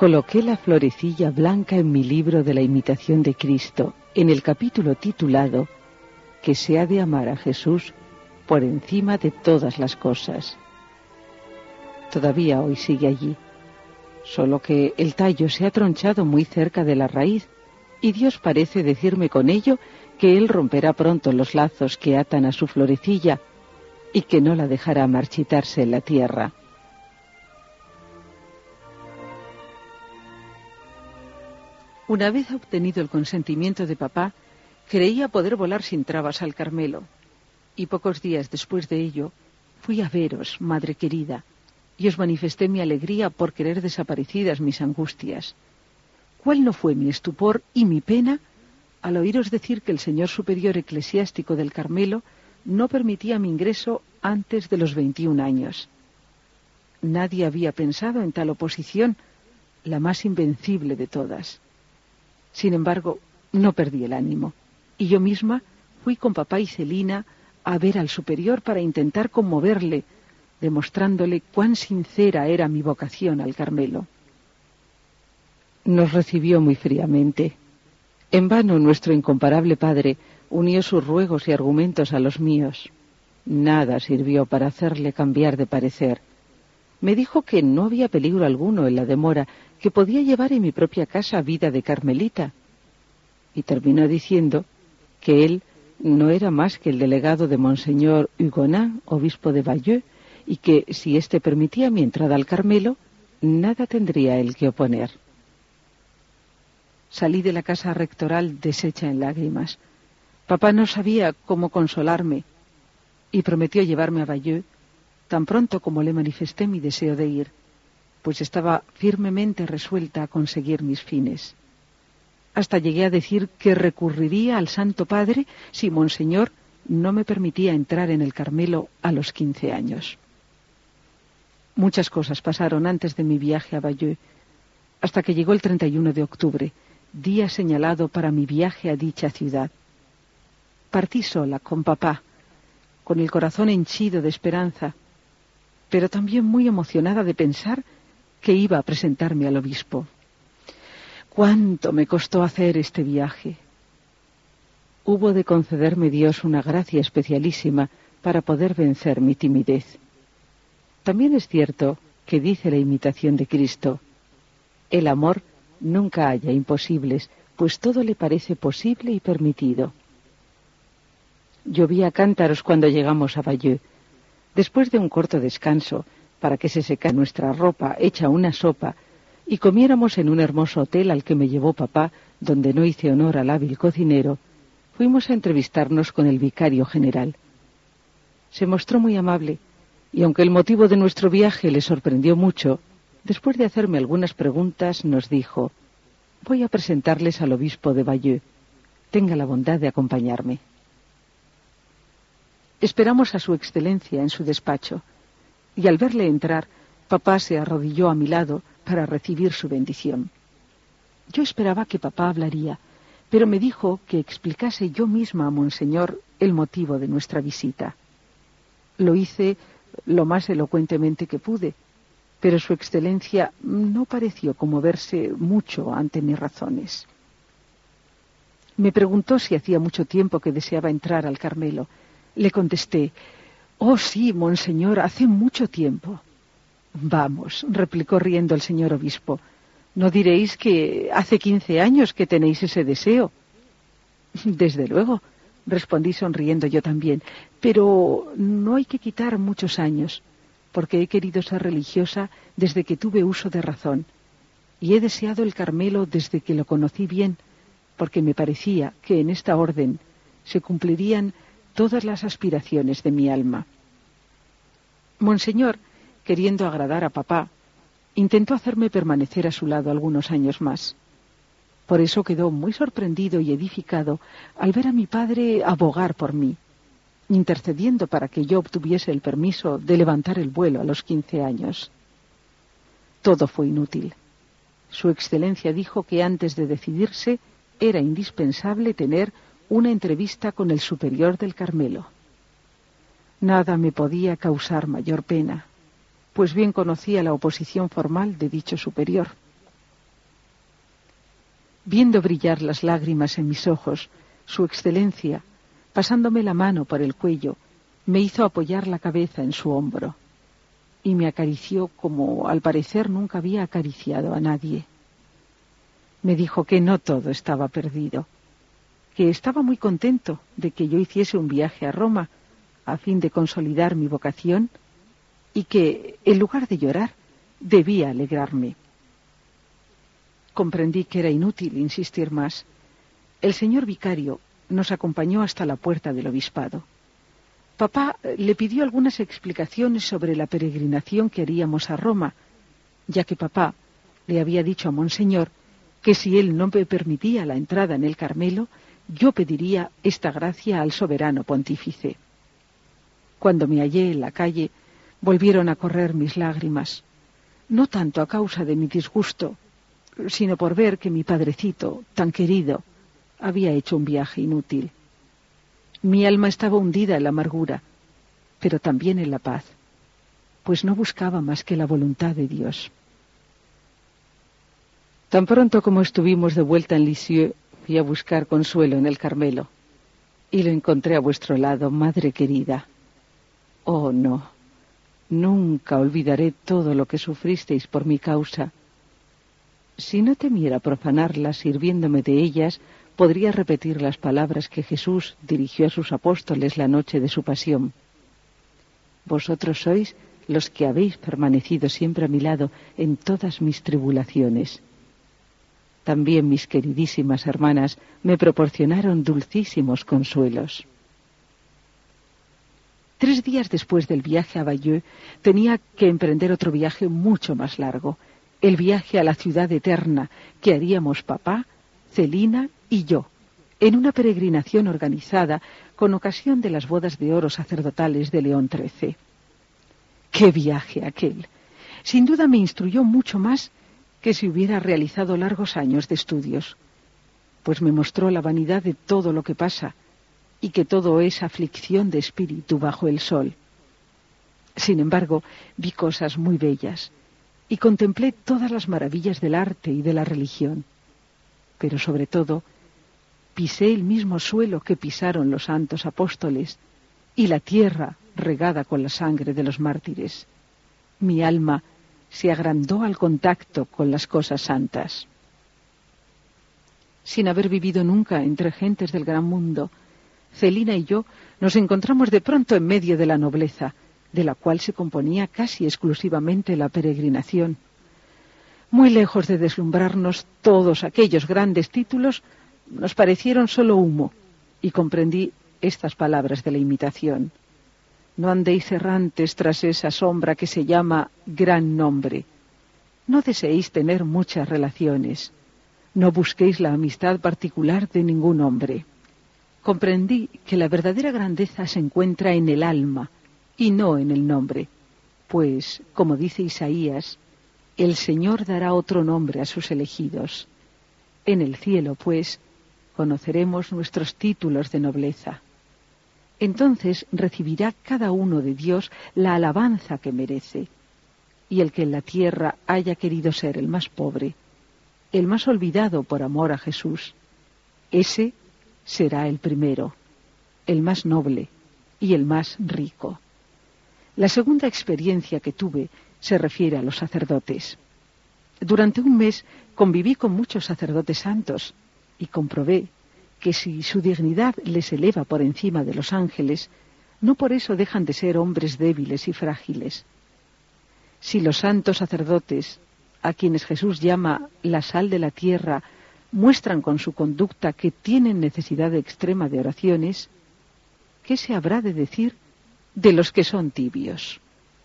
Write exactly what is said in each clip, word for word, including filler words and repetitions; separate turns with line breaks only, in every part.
Coloqué la florecilla blanca en mi libro de la imitación de Cristo, en el capítulo titulado Que se ha de amar a Jesús por encima de todas las cosas. Todavía hoy sigue allí, solo que el tallo se ha tronchado muy cerca de la raíz, y Dios parece decirme con ello que Él romperá pronto los lazos que atan a su florecilla y que no la dejará marchitarse en la tierra. Una vez obtenido el consentimiento de papá, creía poder volar sin trabas al Carmelo, y pocos días después de ello fui a veros, madre querida, y os manifesté mi alegría por querer desaparecidas mis angustias. ¿Cuál no fue mi estupor y mi pena al oíros decir que el señor superior eclesiástico del Carmelo no permitía mi ingreso antes de los veintiún años? Nadie había pensado en tal oposición, la más invencible de todas. Sin embargo, no perdí el ánimo, y yo misma fui con papá y Celina a ver al superior para intentar conmoverle, demostrándole cuán sincera era mi vocación al Carmelo. Nos recibió muy fríamente. En vano nuestro incomparable padre unió sus ruegos y argumentos a los míos. Nada sirvió para hacerle cambiar de parecer. Me dijo que no había peligro alguno en la demora, que podía llevar en mi propia casa vida de carmelita. Y terminó diciendo que él no era más que el delegado de Monseñor Hugonin, obispo de Bayeux, y que, si éste permitía mi entrada al Carmelo, nada tendría él que oponer. Salí de la casa rectoral deshecha en lágrimas. Papá no sabía cómo consolarme y prometió llevarme a Bayeux tan pronto como le manifesté mi deseo de ir, pues estaba firmemente resuelta a conseguir mis fines. Hasta llegué a decir que recurriría al Santo Padre si Monseñor no me permitía entrar en el Carmelo a los quince años. Muchas cosas pasaron antes de mi viaje a Bayeux, hasta que llegó el treinta y uno de octubre, día señalado para mi viaje a dicha ciudad. Partí sola, con papá, con el corazón henchido de esperanza, pero también muy emocionada de pensar que iba a presentarme al obispo. ¡Cuánto me costó hacer este viaje! Hubo de concederme Dios una gracia especialísima para poder vencer mi timidez. También es cierto que dice la imitación de Cristo: el amor nunca halla imposibles, pues todo le parece posible y permitido. Llovía a cántaros cuando llegamos a Bayeux. Después de un corto descanso, para que se secara nuestra ropa hecha una sopa, y comiéramos en un hermoso hotel al que me llevó papá, donde no hice honor al hábil cocinero, fuimos a entrevistarnos con el vicario general. Se mostró muy amable, y aunque el motivo de nuestro viaje le sorprendió mucho, después de hacerme algunas preguntas, nos dijo: voy a presentarles al obispo de Bayeux. Tenga la bondad de acompañarme. Esperamos a su excelencia en su despacho, y al verle entrar, papá se arrodilló a mi lado para recibir su bendición. Yo esperaba que papá hablaría, pero me dijo que explicase yo misma a Monseñor el motivo de nuestra visita. Lo hice lo más elocuentemente que pude, pero su excelencia no pareció conmoverse mucho ante mis razones. Me preguntó si hacía mucho tiempo que deseaba entrar al Carmelo. Le contesté: «Oh sí, monseñor, hace mucho tiempo». «Vamos», replicó riendo el señor obispo, «¿no diréis que hace quince años que tenéis ese deseo?» «Desde luego», respondí sonriendo yo también, «pero no hay que quitar muchos años, porque he querido ser religiosa desde que tuve uso de razón, y he deseado el Carmelo desde que lo conocí bien, porque me parecía que en esta orden se cumplirían todas las aspiraciones de mi alma». Monseñor, queriendo agradar a papá, intentó hacerme permanecer a su lado algunos años más. Por eso quedó muy sorprendido y edificado al ver a mi padre abogar por mí, intercediendo para que yo obtuviese el permiso de levantar el vuelo a los quince años. Todo fue inútil. Su excelencia dijo que antes de decidirse era indispensable tener una entrevista con el superior del Carmelo. Nada me podía causar mayor pena, pues bien conocía la oposición formal de dicho superior. Viendo brillar las lágrimas en mis ojos, su excelencia, pasándome la mano por el cuello, me hizo apoyar la cabeza en su hombro y me acarició como al parecer nunca había acariciado a nadie. Me dijo que no todo estaba perdido, que estaba muy contento de que yo hiciese un viaje a Roma a fin de consolidar mi vocación y que, en lugar de llorar, debía alegrarme. Comprendí que era inútil insistir más. El señor vicario nos acompañó hasta la puerta del obispado. Papá le pidió algunas explicaciones sobre la peregrinación que haríamos a Roma, ya que papá le había dicho a Monseñor que si él no me permitía la entrada en el Carmelo, yo pediría esta gracia al soberano pontífice. Cuando me hallé en la calle, volvieron a correr mis lágrimas, no tanto a causa de mi disgusto, sino por ver que mi padrecito, tan querido, había hecho un viaje inútil. Mi alma estaba hundida en la amargura, pero también en la paz, pues no buscaba más que la voluntad de Dios. Tan pronto como estuvimos de vuelta en Lisieux, fui a buscar consuelo en el Carmelo, y lo encontré a vuestro lado, madre querida. Oh, no, nunca olvidaré todo lo que sufristeis por mi causa. Si no temiera profanarlas sirviéndome de ellas, podría repetir las palabras que Jesús dirigió a sus apóstoles la noche de su pasión. Vosotros sois los que habéis permanecido siempre a mi lado en todas mis tribulaciones. También mis queridísimas hermanas me proporcionaron dulcísimos consuelos. Tres días después del viaje a Bayeux, tenía que emprender otro viaje mucho más largo, el viaje a la ciudad eterna que haríamos papá, Celina y yo, en una peregrinación organizada con ocasión de las bodas de oro sacerdotales de León trece. ¡Qué viaje aquel! Sin duda me instruyó mucho más que si hubiera realizado largos años de estudios, pues me mostró la vanidad de todo lo que pasa y que todo es aflicción de espíritu bajo el sol. Sin embargo, vi cosas muy bellas y contemplé todas las maravillas del arte y de la religión, pero sobre todo pisé el mismo suelo que pisaron los santos apóstoles y la tierra regada con la sangre de los mártires. Mi alma se agrandó al contacto con las cosas santas. Sin haber vivido nunca entre gentes del gran mundo, Celina y yo nos encontramos de pronto en medio de la nobleza, de la cual se componía casi exclusivamente la peregrinación. Muy lejos de deslumbrarnos, todos aquellos grandes títulos nos parecieron solo humo, y comprendí estas palabras de la imitación. No andéis errantes tras esa sombra que se llama gran nombre. No deseéis tener muchas relaciones. No busquéis la amistad particular de ningún hombre. Comprendí que la verdadera grandeza se encuentra en el alma y no en el nombre, pues, como dice Isaías, el Señor dará otro nombre a sus elegidos. En el cielo, pues, conoceremos nuestros títulos de nobleza. Entonces recibirá cada uno de Dios la alabanza que merece, y el que en la tierra haya querido ser el más pobre, el más olvidado por amor a Jesús, ese será el primero, el más noble y el más rico. La segunda experiencia que tuve se refiere a los sacerdotes. Durante un mes conviví con muchos sacerdotes santos y comprobé que si su dignidad les eleva por encima de los ángeles, no por eso dejan de ser hombres débiles y frágiles. Si los santos sacerdotes, a quienes Jesús llama la sal de la tierra, muestran con su conducta que tienen necesidad extrema de oraciones, ¿qué se habrá de decir de los que son tibios?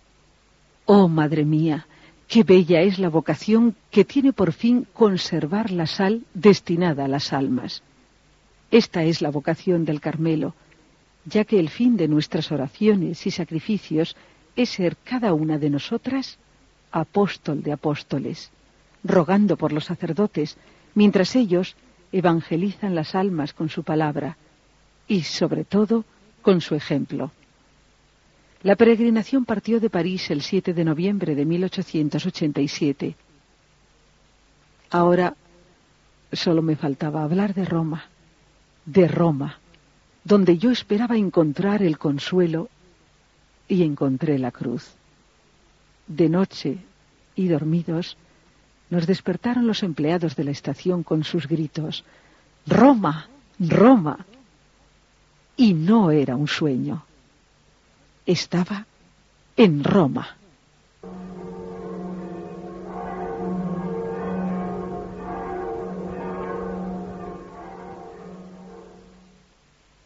Oh, madre mía, qué bella es la vocación que tiene por fin conservar la sal destinada a las almas. Esta es la vocación del Carmelo, ya que el fin de nuestras oraciones y sacrificios es ser cada una de nosotras apóstol de apóstoles, rogando por los sacerdotes, mientras ellos evangelizan las almas con su palabra y, sobre todo, con su ejemplo. La peregrinación partió de París el siete de noviembre de mil ochocientos ochenta y siete. Ahora Solo me faltaba hablar de Roma, de Roma, donde yo esperaba encontrar el consuelo, y encontré la cruz. De noche, y dormidos, nos despertaron los empleados de la estación con sus gritos: ¡Roma! ¡Roma! Y no era un sueño. Estaba en Roma.